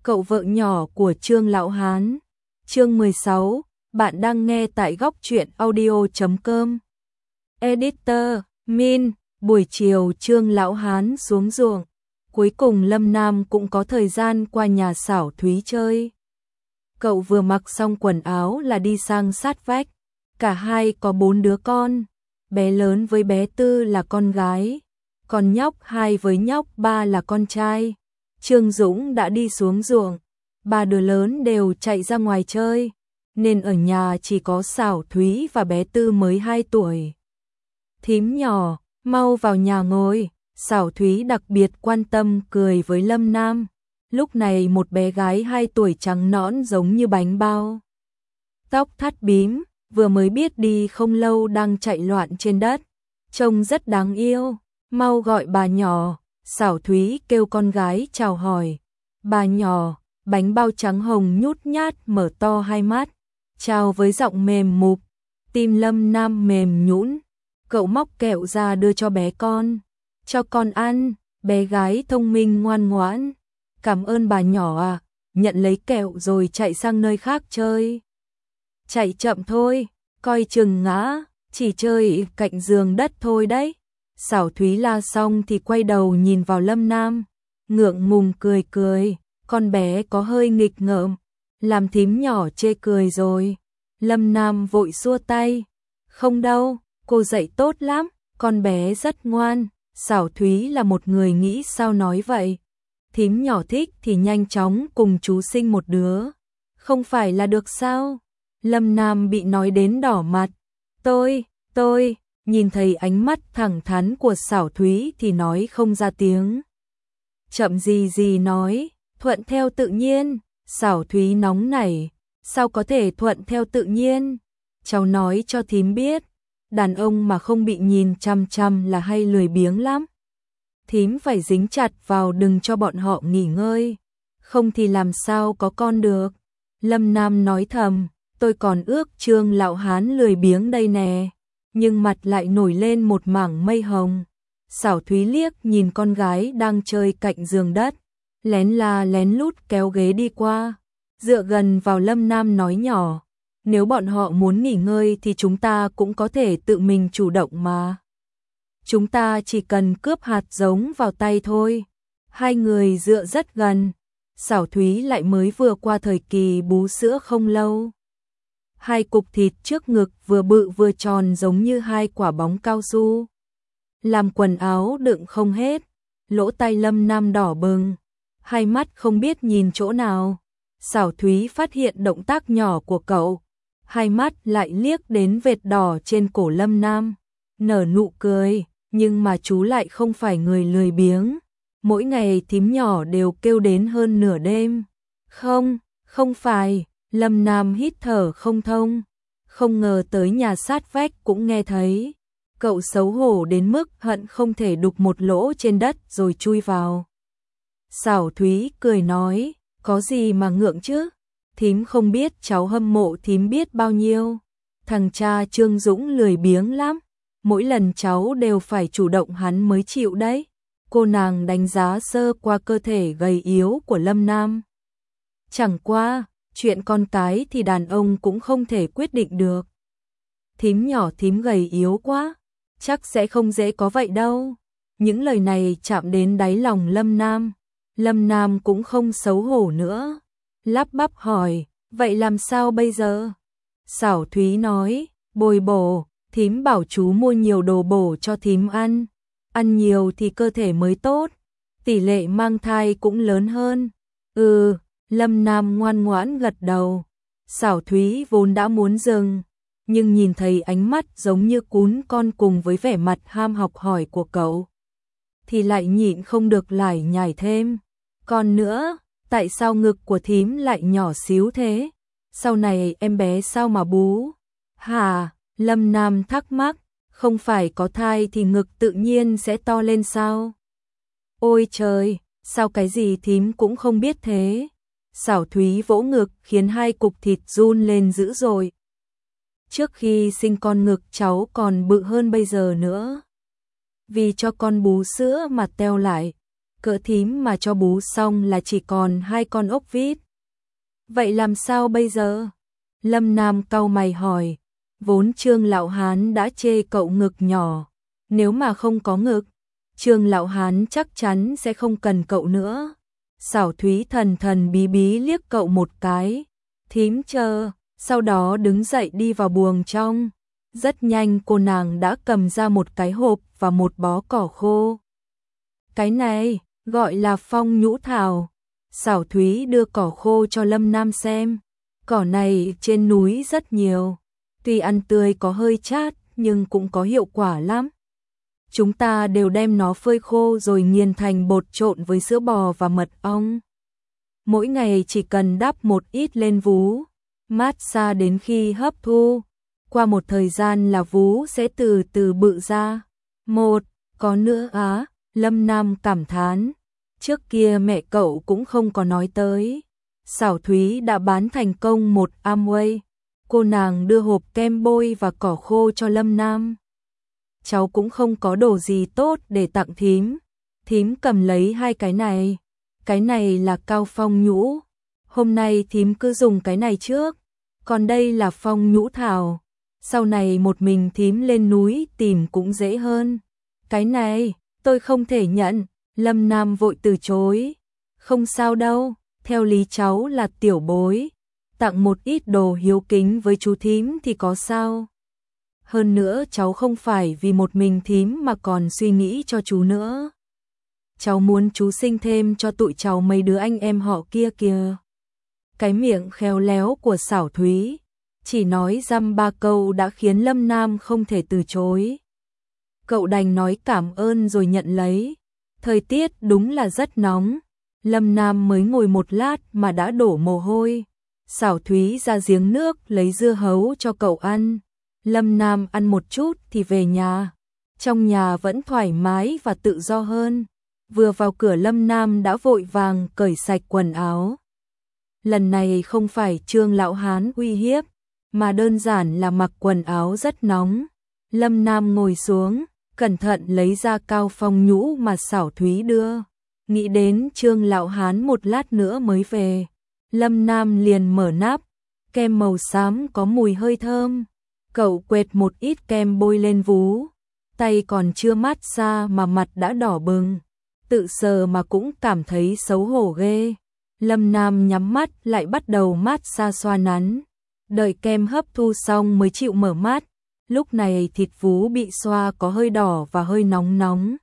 Cậu vợ nhỏ của Trương Lão Hán. Chương 16, bạn đang nghe tại góc truyện audio.com. Editor, Min, buổi chiều Trương Lão Hán xuống ruộng. Cuối cùng Lâm Nam cũng có thời gian qua nhà Xảo Thúy chơi. Cậu vừa mặc xong quần áo là đi sang sát vách. Cả hai có 4 đứa con. Bé lớn với bé Tư là con gái. Còn nhóc 2 với nhóc 3 là con trai. Trương Dũng đã đi xuống ruộng. 3 đứa lớn đều chạy ra ngoài chơi. Nên ở nhà chỉ có Xảo Thúy và bé Tư mới 2 tuổi. Thím nhỏ, mau vào nhà ngồi. Xảo Thúy đặc biệt quan tâm cười với Lâm Nam. Lúc này một bé gái 2 tuổi trắng nõn giống như bánh bao. Tóc thắt bím, vừa mới biết đi không lâu đang chạy loạn trên đất. Trông rất đáng yêu, mau gọi bà nhỏ. Xảo Thúy kêu con gái chào hỏi. Bà nhỏ, bánh bao trắng hồng nhút nhát mở to hai mắt. Chào với giọng mềm mục, tim Lâm Nam mềm nhũn. Cậu móc kẹo ra đưa cho bé con. Cho con ăn, bé gái thông minh ngoan ngoãn. Cảm ơn bà nhỏ à, nhận lấy kẹo rồi chạy sang nơi khác chơi. Chạy chậm thôi, coi chừng ngã, chỉ chơi cạnh giường đất thôi đấy. Xảo Thúy la xong thì quay đầu nhìn vào Lâm Nam, ngượng ngùng cười cười, con bé có hơi nghịch ngợm, làm thím nhỏ chê cười rồi. Lâm Nam vội xua tay, không đâu, cô dạy tốt lắm, con bé rất ngoan. Xảo Thúy là một người nghĩ sao nói vậy. Thím nhỏ thích thì nhanh chóng cùng chú sinh một đứa. Không phải là được sao? Lâm Nam bị nói đến đỏ mặt. Tôi, nhìn thấy ánh mắt thẳng thắn của Xảo Thúy thì nói không ra tiếng. Chậm gì nói, thuận theo tự nhiên. Xảo Thúy nóng nảy, sao có thể thuận theo tự nhiên? Cháu nói cho thím biết, đàn ông mà không bị nhìn chăm chăm là hay lười biếng lắm. Thím phải dính chặt vào đừng cho bọn họ nghỉ ngơi, không thì làm sao có con được. Lâm Nam nói thầm, tôi còn ước Trương Lão Hán lười biếng đây nè, nhưng mặt lại nổi lên một mảng mây hồng. Xảo Thúy liếc nhìn con gái đang chơi cạnh giường đất, lén lút kéo ghế đi qua, dựa gần vào Lâm Nam nói nhỏ, nếu bọn họ muốn nghỉ ngơi thì chúng ta cũng có thể tự mình chủ động mà. Chúng ta chỉ cần cướp hạt giống vào tay thôi. Hai người dựa rất gần. Xảo Thúy lại mới vừa qua thời kỳ bú sữa không lâu. 2 cục thịt trước ngực vừa bự vừa tròn giống như 2 quả bóng cao su. Làm quần áo đựng không hết. Lỗ tai Lâm Nam đỏ bừng, hai mắt không biết nhìn chỗ nào. Xảo Thúy phát hiện động tác nhỏ của cậu, hai mắt lại liếc đến vệt đỏ trên cổ Lâm Nam, nở nụ cười. Nhưng mà chú lại không phải người lười biếng. Mỗi ngày thím nhỏ đều kêu đến hơn nửa đêm. Không phải. Lâm Nam hít thở không thông. Không ngờ tới nhà sát vách cũng nghe thấy. Cậu xấu hổ đến mức hận không thể đục một lỗ trên đất rồi chui vào. Xảo Thúy cười nói, có gì mà ngượng chứ? Thím không biết cháu hâm mộ thím biết bao nhiêu. Thằng cha Trương Dũng lười biếng lắm. Mỗi lần cháu đều phải chủ động hắn mới chịu đấy. Cô nàng đánh giá sơ qua cơ thể gầy yếu của Lâm Nam. Chẳng qua, chuyện con cái thì đàn ông cũng không thể quyết định được. Thím nhỏ thím gầy yếu quá, chắc sẽ không dễ có vậy đâu. Những lời này chạm đến đáy lòng Lâm Nam. Lâm Nam cũng không xấu hổ nữa. Lắp bắp hỏi, vậy làm sao bây giờ? Xảo Thúy nói, bồi bổ. Thím bảo chú mua nhiều đồ bổ cho thím ăn. Ăn nhiều thì cơ thể mới tốt. Tỷ lệ mang thai cũng lớn hơn. Lâm Nam ngoan ngoãn gật đầu. Xảo Thúy vốn đã muốn dừng, nhưng nhìn thấy ánh mắt giống như cún con cùng với vẻ mặt ham học hỏi của cậu, thì lại nhịn không được lải nhải thêm. Còn nữa, tại sao ngực của thím lại nhỏ xíu thế? Sau này em bé sao mà bú? Hả? Lâm Nam thắc mắc, không phải có thai thì ngực tự nhiên sẽ to lên sao? Ôi trời, sao cái gì thím cũng không biết thế? Xảo Thúy vỗ ngực khiến 2 cục thịt run lên dữ dội. Trước khi sinh con ngực cháu còn bự hơn bây giờ nữa. Vì cho con bú sữa mà teo lại. cỡ thím mà cho bú xong là chỉ còn 2 con ốc vít. Vậy làm sao bây giờ? Lâm Nam cau mày hỏi, vốn Trương Lão Hán đã chê cậu ngực nhỏ, nếu mà không có ngực, Trương Lão Hán chắc chắn sẽ không cần cậu nữa. Xảo Thúy thần thần bí bí liếc cậu một cái, thím chờ, sau đó đứng dậy đi vào buồng trong. Rất nhanh cô nàng đã cầm ra một cái hộp và một bó cỏ khô. Cái này, gọi là phong nhũ thảo. Xảo Thúy đưa cỏ khô cho Lâm Nam xem. Cỏ này trên núi rất nhiều. Tuy ăn tươi có hơi chát, nhưng cũng có hiệu quả lắm. Chúng ta đều đem nó phơi khô rồi nghiền thành bột trộn với sữa bò và mật ong. Mỗi ngày chỉ cần đắp một ít lên vú, mát xa đến khi hấp thu. Qua một thời gian là vú sẽ từ từ bự ra. Có nữa á, Lâm Nam cảm thán. Trước kia mẹ cậu cũng không có nói tới. Xảo Thúy đã bán thành công một Amway. Cô nàng đưa hộp kem bôi và cỏ khô cho Lâm Nam. Cháu cũng không có đồ gì tốt để tặng thím. Thím cầm lấy 2 cái này. Cái này là cao phong nhũ. Hôm nay thím cứ dùng cái này trước. Còn đây là phong nhũ thảo. Sau này một mình thím lên núi tìm cũng dễ hơn. Cái này, tôi không thể nhận. Lâm Nam vội từ chối. Không sao đâu, theo lý cháu là tiểu bối. Tặng một ít đồ hiếu kính với chú thím thì có sao. Hơn nữa cháu không phải vì một mình thím mà còn suy nghĩ cho chú nữa. Cháu muốn chú sinh thêm cho tụi cháu mấy đứa anh em họ kia kìa. Cái miệng khéo léo của Xảo Thúy, chỉ nói dăm 3 câu đã khiến Lâm Nam không thể từ chối. Cậu đành nói cảm ơn rồi nhận lấy. Thời tiết đúng là rất nóng. Lâm Nam mới ngồi một lát mà đã đổ mồ hôi. Xảo Thúy ra giếng nước lấy dưa hấu cho cậu ăn. Lâm Nam ăn một chút thì về nhà. Trong nhà vẫn thoải mái và tự do hơn. Vừa vào cửa Lâm Nam đã vội vàng cởi sạch quần áo. Lần này không phải Trương Lão Hán uy hiếp, mà đơn giản là mặc quần áo rất nóng. Lâm Nam ngồi xuống, cẩn thận lấy ra cao phong nhũ mà Xảo Thúy đưa. Nghĩ đến Trương Lão Hán một lát nữa mới về. Lâm Nam liền mở nắp, kem màu xám có mùi hơi thơm. Cậu quệt một ít kem bôi lên vú. Tay còn chưa mát xa mà mặt đã đỏ bừng. Tự sờ mà cũng cảm thấy xấu hổ ghê. Lâm Nam nhắm mắt lại bắt đầu mát xa xoa nắn. Đợi kem hấp thu xong mới chịu mở mắt. Lúc này thịt vú bị xoa có hơi đỏ và hơi nóng nóng.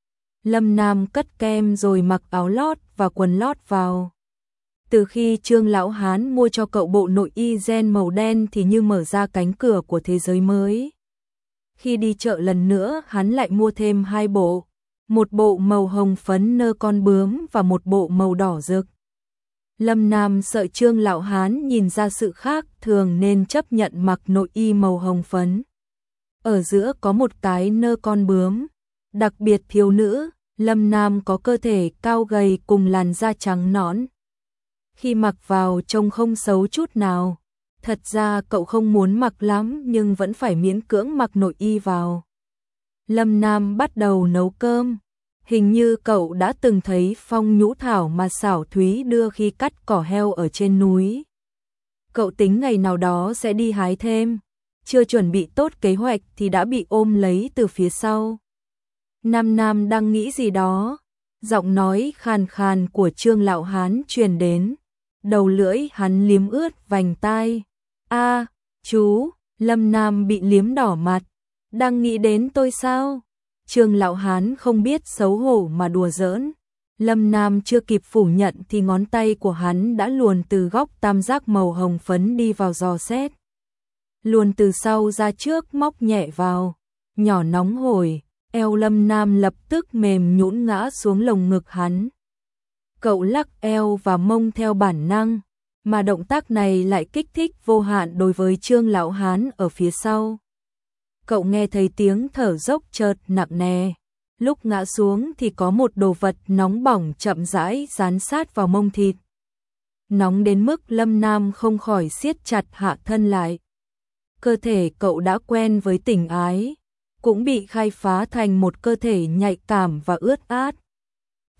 Lâm Nam cất kem rồi mặc áo lót và quần lót vào. Từ khi Trương Lão Hán mua cho cậu bộ nội y gen màu đen thì như mở ra cánh cửa của thế giới mới. Khi đi chợ lần nữa hắn lại mua thêm 2 bộ. Một bộ màu hồng phấn nơ con bướm và một bộ màu đỏ rực. Lâm Nam sợ Trương Lão Hán nhìn ra sự khác thường nên chấp nhận mặc nội y màu hồng phấn. Ở giữa có một cái nơ con bướm. Đặc biệt thiếu nữ, Lâm Nam có cơ thể cao gầy cùng làn da trắng nõn. Khi mặc vào trông không xấu chút nào. Thật ra cậu không muốn mặc lắm nhưng vẫn phải miễn cưỡng mặc nội y vào. Lâm Nam bắt đầu nấu cơm. Hình như cậu đã từng thấy phong nhũ thảo mà Xảo Thúy đưa khi cắt cỏ heo ở trên núi. Cậu tính ngày nào đó sẽ đi hái thêm. Chưa chuẩn bị tốt kế hoạch thì đã bị ôm lấy từ phía sau. Nam đang nghĩ gì đó. Giọng nói khàn khàn của Trương Lão Hán truyền đến. Đầu lưỡi hắn liếm ướt vành tai. A, chú, Lâm Nam bị liếm đỏ mặt. Đang nghĩ đến tôi sao? Trương Lão Hán không biết xấu hổ mà đùa giỡn. Lâm Nam chưa kịp phủ nhận thì ngón tay của hắn đã luồn từ góc tam giác màu hồng phấn đi vào giò xét. Luồn từ sau ra trước móc nhẹ vào. Nhỏ nóng hổi, eo Lâm Nam lập tức mềm nhũn ngã xuống lồng ngực hắn. Cậu lắc eo và mông theo bản năng, mà động tác này lại kích thích vô hạn đối với Trương Lão Hán ở phía sau. Cậu nghe thấy tiếng thở dốc chợt nặng nề. Lúc ngã xuống thì có một đồ vật nóng bỏng chậm rãi dán sát vào mông thịt. Nóng đến mức Lâm Nam không khỏi siết chặt hạ thân lại. Cơ thể cậu đã quen với tình ái, cũng bị khai phá thành một cơ thể nhạy cảm và ướt át.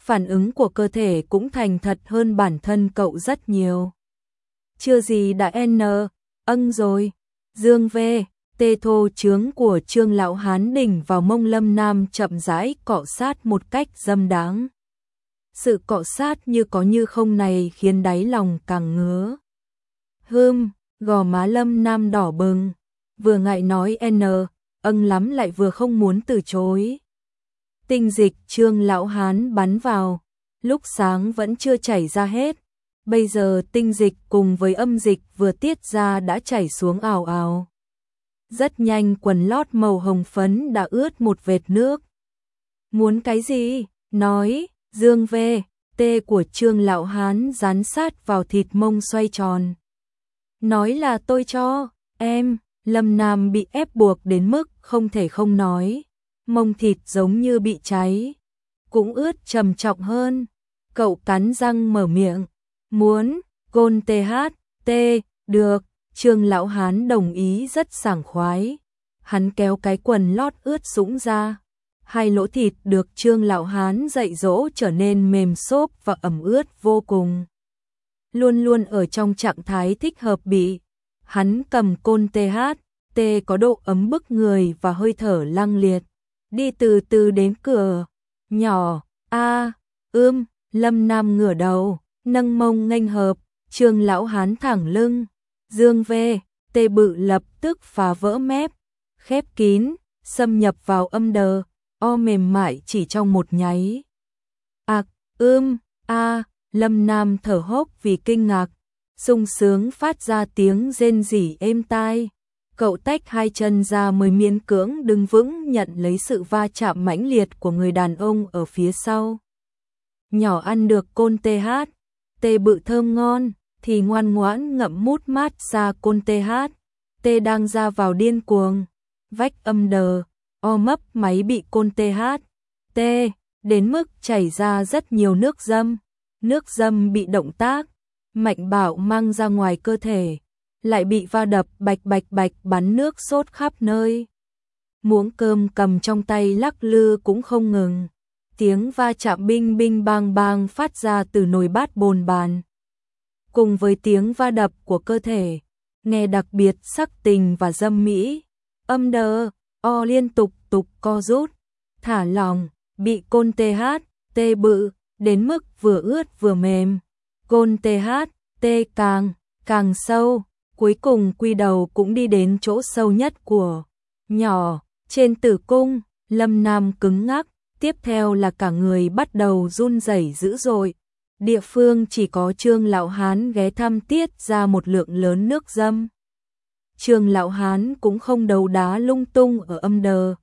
phản ứng của cơ thể cũng thành thật hơn bản thân cậu rất nhiều. Chưa gì đã rồi. Dương V, tê thô trướng của Trương lão hán đỉnh vào mông Lâm Nam chậm rãi cọ sát một cách dâm đáng. Sự cọ sát như có như không này khiến đáy lòng càng ngứa. Gò má Lâm Nam đỏ bừng, vừa ngại nói lắm lại vừa không muốn từ chối. Tinh dịch Trương lão hán bắn vào, lúc sáng vẫn chưa chảy ra hết, bây giờ tinh dịch cùng với âm dịch vừa tiết ra đã chảy xuống ào ào. Rất nhanh quần lót màu hồng phấn đã ướt một vệt nước. Muốn cái gì? Nói. Dương V, tê của Trương lão hán dán sát vào thịt mông xoay tròn. Nói là tôi cho, em. Lâm Nam bị ép buộc đến mức không thể không nói. Mông thịt giống như bị cháy, cũng ướt trầm trọng hơn. Cậu cắn răng mở miệng. Muốn, gôn THT, được. Trương lão hán đồng ý rất sảng khoái. Hắn kéo cái quần lót ướt sũng ra. Hai lỗ thịt được Trương lão hán dạy dỗ trở nên mềm xốp và ẩm ướt vô cùng. Luôn luôn ở trong trạng thái thích hợp bị. Hắn cầm côn THT có độ ấm bức người và hơi thở lăng liệt. Đi từ từ đến cửa. Nhỏ, Lâm Nam ngửa đầu, nâng mông nghênh hợp. Trương lão hán thẳng lưng. Dương V, tê bự lập tức phá vỡ mép. Khép kín, xâm nhập vào âm đờ. Mềm mại chỉ trong một nháy. Lâm Nam thở hốc vì kinh ngạc, sung sướng phát ra tiếng rên rỉ êm tai. Cậu tách hai chân ra mới miễn cưỡng đứng vững nhận lấy sự va chạm mãnh liệt của người đàn ông ở phía sau. Nhỏ ăn được côn tê bự thơm ngon, thì ngoan ngoãn ngậm mút mát ra côn tê đang ra vào điên cuồng. Vách âm đờ. Mấp máy bị côn THT đến mức chảy ra rất nhiều nước dâm. Nước dâm bị động tác mạnh bạo mang ra ngoài cơ thể, lại bị va đập bạch bạch bắn nước sốt khắp nơi. Muỗng cơm cầm trong tay lắc lư cũng không ngừng. Tiếng va chạm binh binh bang bang phát ra từ nồi bát bồn bàn. Cùng với tiếng va đập của cơ thể, nghe đặc biệt sắc tình và dâm mỹ. Âm đờ. Liên tục co rút, thả lỏng, bị côn THT bự, đến mức vừa ướt vừa mềm. Côn THT càng sâu, cuối cùng quy đầu cũng đi đến chỗ sâu nhất của nhỏ, trên tử cung. Lâm Nam cứng ngắc, tiếp theo là cả người bắt đầu run rẩy dữ dội. Địa phương chỉ có Trương lão hán ghé thăm tiết ra một lượng lớn nước dâm. Trương lão hán cũng không đấu đá lung tung ở âm đờ,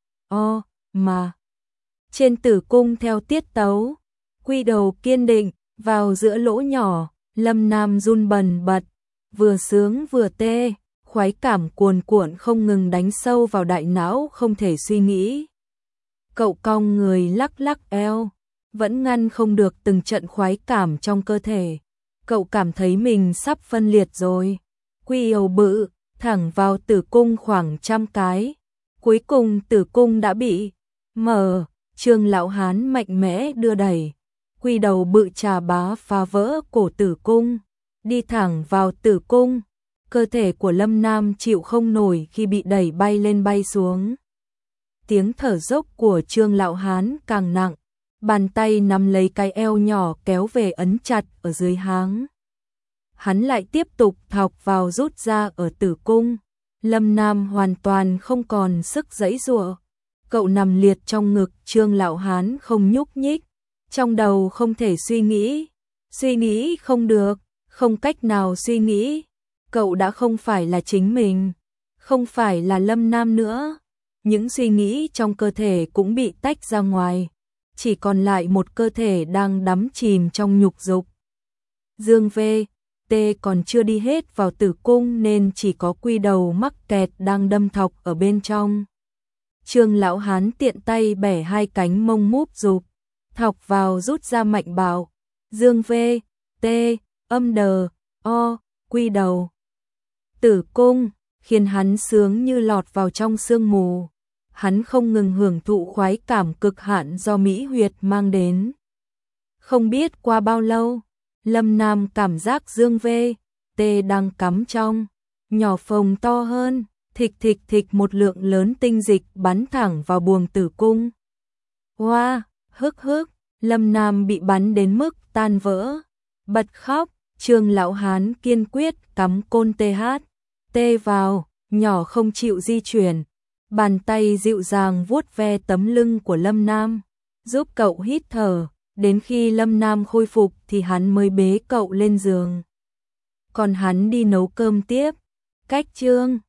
mà trên tử cung theo tiết tấu. Quy đầu kiên định, vào giữa lỗ nhỏ. Lâm Nam run bần bật, vừa sướng vừa tê, khoái cảm cuồn cuộn không ngừng đánh sâu vào đại não không thể suy nghĩ. Cậu cong người lắc lắc eo, vẫn ngăn không được từng trận khoái cảm trong cơ thể. Cậu cảm thấy mình sắp phân liệt rồi. Quy đầu bự, thẳng vào tử cung khoảng 100 cái. Cuối cùng tử cung đã bị mở. Trương lão hán mạnh mẽ đưa đẩy. Quy đầu bự trà bá phá vỡ cổ tử cung, đi thẳng vào tử cung. Cơ thể của Lâm Nam chịu không nổi khi bị đẩy bay lên bay xuống. Tiếng thở dốc của Trương lão hán càng nặng. Bàn tay nắm lấy cái eo nhỏ kéo về ấn chặt ở dưới háng. Hắn lại tiếp tục thọc vào rút ra ở tử cung. Lâm Nam hoàn toàn không còn sức giãy giụa. Cậu nằm liệt trong ngực Trương lão hán không nhúc nhích. Trong đầu không thể suy nghĩ không được, không cách nào suy nghĩ. Cậu đã không phải là chính mình, không phải là Lâm Nam nữa. Những suy nghĩ trong cơ thể cũng bị tách ra ngoài, chỉ còn lại một cơ thể đang đắm chìm trong nhục dục. Dương V, T còn chưa đi hết vào tử cung nên chỉ có quy đầu mắc kẹt đang đâm thọc ở bên trong. Trương lão hán tiện tay bẻ hai cánh mông múp rụp, thọc vào rút ra mạnh bạo. Dương V, T, âm đờ, quy đầu. Tử cung, khiến hắn sướng như lọt vào trong sương mù. Hắn không ngừng hưởng thụ khoái cảm cực hạn do mỹ huyệt mang đến. Không biết qua bao lâu, Lâm Nam cảm giác dương tê đang cắm trong nhỏ phồng to hơn, thịch thịch thịch một lượng lớn tinh dịch bắn thẳng vào buồng tử cung. Hoa, hức hức, Lâm Nam bị bắn đến mức tan vỡ, bật khóc. Trương Lão Hán kiên quyết cắm côn tê vào, nhỏ không chịu di chuyển. Bàn tay dịu dàng vuốt ve tấm lưng của Lâm Nam, giúp cậu hít thở, đến khi Lâm Nam khôi phục thì hắn mới bế cậu lên giường. Còn hắn đi nấu cơm tiếp. Cách Trương